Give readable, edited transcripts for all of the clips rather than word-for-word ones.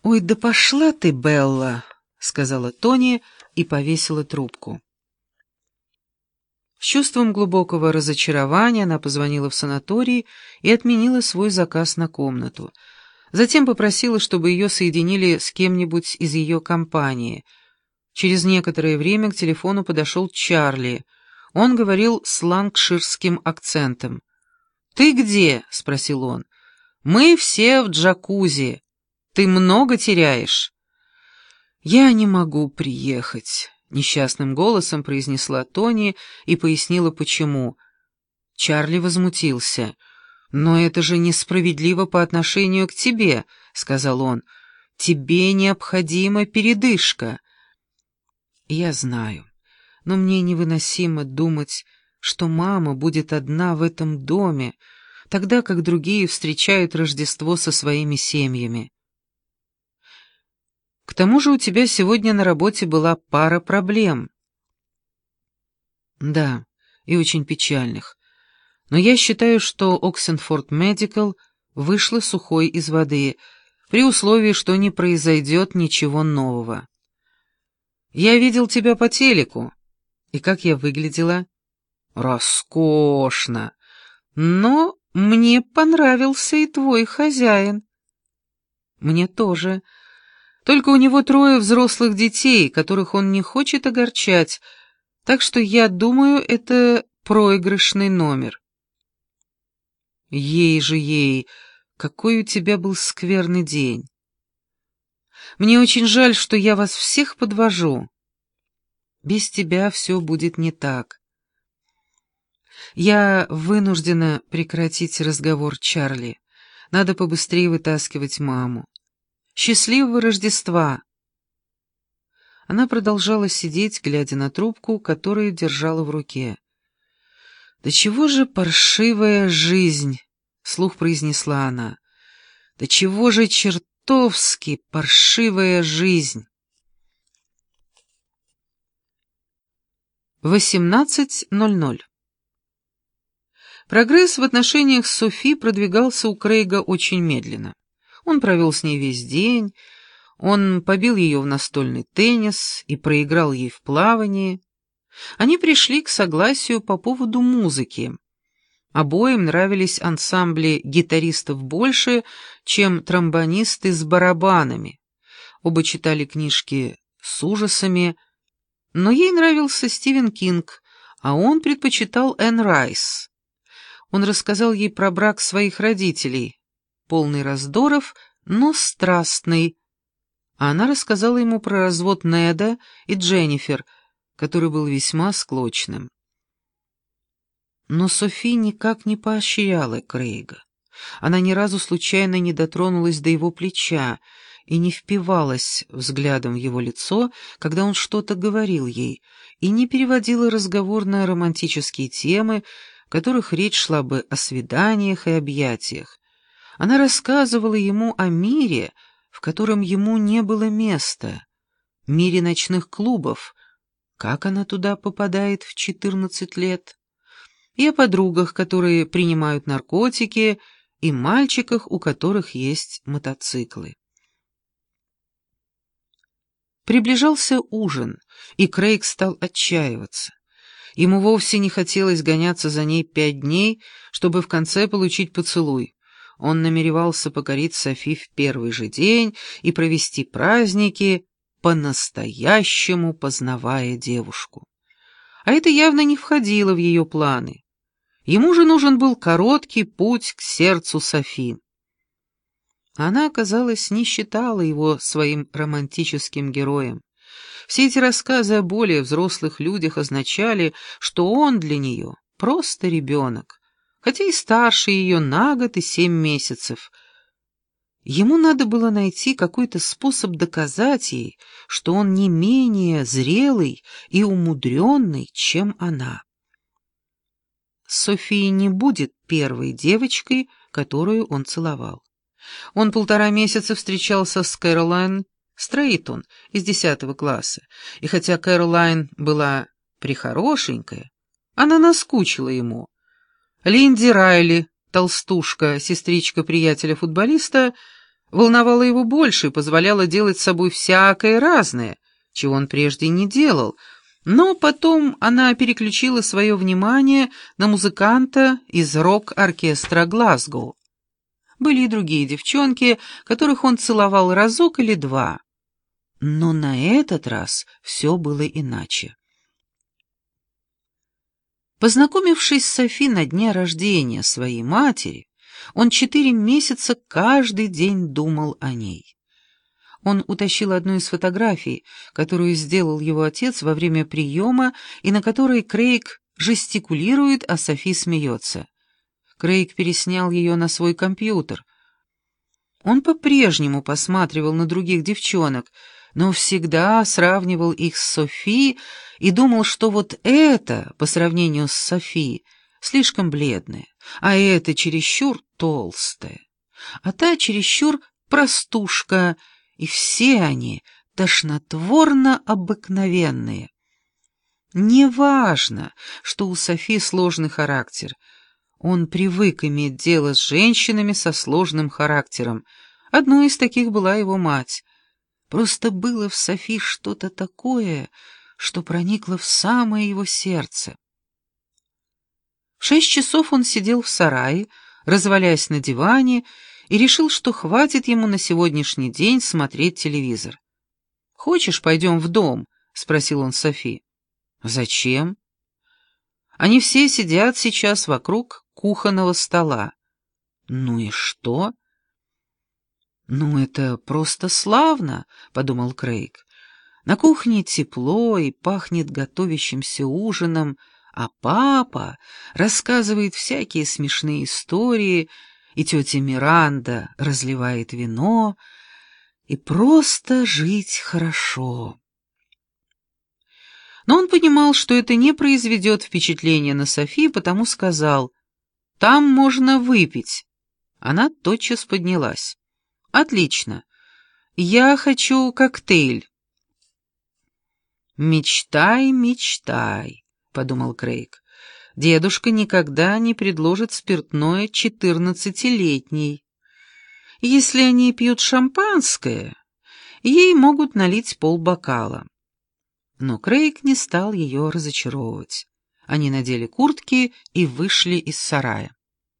«Ой, да пошла ты, Белла», — сказала Тони и повесила трубку. С чувством глубокого разочарования она позвонила в санаторий и отменила свой заказ на комнату. Затем попросила, чтобы ее соединили с кем-нибудь из ее компании. Через некоторое время к телефону подошел Чарли. Он говорил с ланкширским акцентом. «Ты где?» — спросил он. «Мы все в джакузи. Ты много теряешь?» «Я не могу приехать», — несчастным голосом произнесла Тони и пояснила, почему. Чарли возмутился. «Но это же несправедливо по отношению к тебе», — сказал он. «Тебе необходима передышка». «Я знаю, но мне невыносимо думать, что мама будет одна в этом доме, тогда как другие встречают Рождество со своими семьями. К тому же у тебя сегодня на работе была пара проблем». «Да, и очень печальных. Но я считаю, что Оксенфорд Медикал вышла сухой из воды, при условии, что не произойдет ничего нового. Я видел тебя по телеку. И как я выглядела?» «Роскошно! Но мне понравился и твой хозяин». «Мне тоже. Только у него 3 взрослых детей, которых он не хочет огорчать, так что я думаю, это проигрышный номер». «Ей же ей, какой у тебя был скверный день. Мне очень жаль, что я вас всех подвожу. Без тебя все будет не так. Я вынуждена прекратить разговор, Чарли. Надо побыстрее вытаскивать маму. Счастливого Рождества!» Она продолжала сидеть, глядя на трубку, которую держала в руке. «Да чего же паршивая жизнь!» — вслух произнесла она. «Да чего же чертовски паршивая жизнь!» 18:00. Прогресс в отношениях с Софи продвигался у Крейга очень медленно. Он провел с ней весь день, он побил ее в настольный теннис и проиграл ей в плавании. Они пришли к согласию по поводу музыки. Обоим нравились ансамбли гитаристов больше, чем тромбонисты с барабанами. Оба читали книжки с ужасами, но ей нравился Стивен Кинг, а он предпочитал Энн Райс. Он рассказал ей про брак своих родителей, полный раздоров, но страстный, а она рассказала ему про развод Неда и Дженнифер, который был весьма склочным. Но Софи никак не поощряла Крейга. Она ни разу случайно не дотронулась до его плеча и не впивалась взглядом в его лицо, когда он что-то говорил ей, и не переводила разговор на романтические темы, в которых речь шла бы о свиданиях и объятиях. Она рассказывала ему о мире, в котором ему не было места, мире ночных клубов, как она туда попадает в 14 лет, и о подругах, которые принимают наркотики, и мальчиках, у которых есть мотоциклы. Приближался ужин, и Крейг стал отчаиваться. Ему вовсе не хотелось гоняться за ней 5 дней, чтобы в конце получить поцелуй. Он намеревался покорить Софи в первый же день и провести праздники, по-настоящему познавая девушку. А это явно не входило в ее планы. Ему же нужен был короткий путь к сердцу Софи. Она, оказалось, не считала его своим романтическим героем. Все эти рассказы о более взрослых людях означали, что он для нее просто ребенок, хотя и старше ее на год и 7 месяцев. Ему надо было найти какой-то способ доказать ей, что он не менее зрелый и умудренный, чем она. София не будет первой девочкой, которую он целовал. Он 1,5 месяца встречался с Кэролайн Стрейтон из 10 класса, и хотя Кэролайн была прихорошенькая, она наскучила ему. Линди Райли, толстушка, сестричка приятеля-футболиста, волновало его больше и позволяло делать с собой всякое разное, чего он прежде не делал, но потом она переключила свое внимание на музыканта из рок-оркестра Глазго. Были и другие девчонки, которых он целовал разок или два. Но на этот раз все было иначе. Познакомившись с Софи на дне рождения своей матери, он 4 месяца каждый день думал о ней. Он утащил одну из фотографий, которую сделал его отец во время приема, и на которой Крейг жестикулирует, а Софи смеется. Крейг переснял ее на свой компьютер. Он по-прежнему посматривал на других девчонок, но всегда сравнивал их с Софи и думал, что вот это, по сравнению с Софи, слишком бледная, а эта чересчур толстая, а та чересчур простушка, и все они тошнотворно обыкновенные. Неважно, что у Софи сложный характер. Он привык иметь дело с женщинами со сложным характером. Одной из таких была его мать. Просто было в Софи что-то такое, что проникло в самое его сердце. В 6 часов он сидел в сарае, развалясь на диване, и решил, что хватит ему на сегодняшний день смотреть телевизор. «Хочешь, пойдем в дом?» — спросил он Софи. «Зачем?» «Они все сидят сейчас вокруг кухонного стола». «Ну и что?» «Ну, это просто славно», — подумал Крейг. «На кухне тепло и пахнет готовящимся ужином, а папа рассказывает всякие смешные истории, и тетя Миранда разливает вино, и просто жить хорошо». Но он понимал, что это не произведет впечатления на Софи, потому сказал: «Там можно выпить». Она тотчас поднялась. «Отлично. Я хочу коктейль». «Мечтай, мечтай», — подумал Крейг. «Дедушка никогда не предложит спиртное 14-летней. Если они пьют шампанское, ей могут налить полбокала». Но Крейг не стал ее разочаровывать. Они надели куртки и вышли из сарая.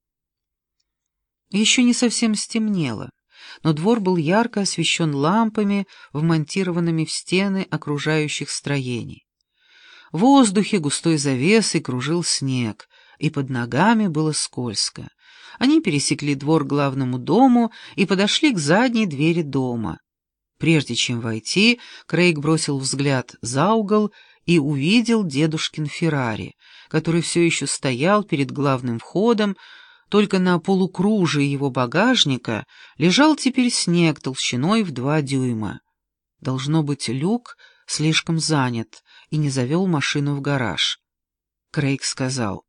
Еще не совсем стемнело, но двор был ярко освещен лампами, вмонтированными в стены окружающих строений. В воздухе густой завесой кружил снег, и под ногами было скользко. Они пересекли двор к главному дому и подошли к задней двери дома. Прежде чем войти, Крейг бросил взгляд за угол и увидел дедушкин Феррари, который все еще стоял перед главным входом, только на полукружии его багажника лежал теперь снег толщиной в 2 дюйма. Должно быть, Люк слишком занят и не завел машину в гараж. Крейг сказал: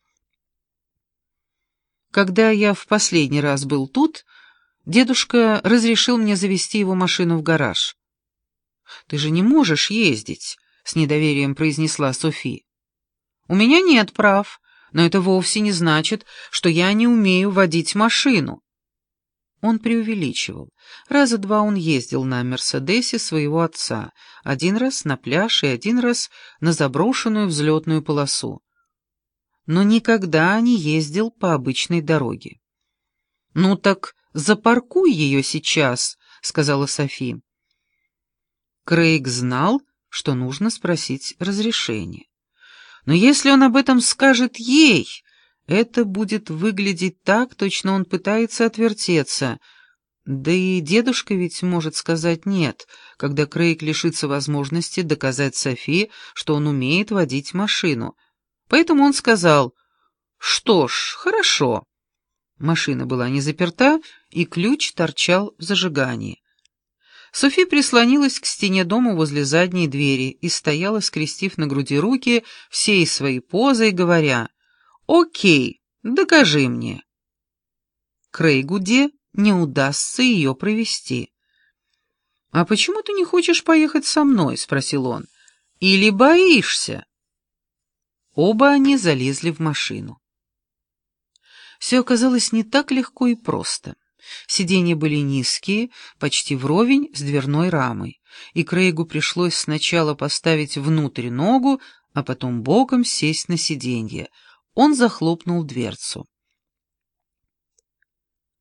«Когда я в последний раз был тут, дедушка разрешил мне завести его машину в гараж». «Ты же не можешь ездить», — с недоверием произнесла Софи. «У меня нет прав, но это вовсе не значит, что я не умею водить машину». Он преувеличивал. Раза 2 он ездил на «Мерседесе» своего отца, 1 раз на пляж и 1 раз на заброшенную взлетную полосу. Но никогда не ездил по обычной дороге. «Ну так запаркуй ее сейчас», — сказала Софи. Крейг знал, что нужно спросить разрешение. Но если он об этом скажет ей, это будет выглядеть так, точно он пытается отвертеться. Да и дедушка ведь может сказать «нет», когда Крейг лишится возможности доказать Софи, что он умеет водить машину. Поэтому он сказал: «Что ж, хорошо». Машина была не заперта, и ключ торчал в зажигании. Софи прислонилась к стене дома возле задней двери и стояла, скрестив на груди руки, всей своей позой, говоря: «Окей, докажи мне». Крейгу Де не удастся ее провести. «А почему ты не хочешь поехать со мной?» — спросил он. «Или боишься?» Оба они залезли в машину. Все оказалось не так легко и просто. Сиденья были низкие, почти вровень с дверной рамой, и Крейгу пришлось сначала поставить внутрь ногу, а потом боком сесть на сиденье. Он захлопнул дверцу.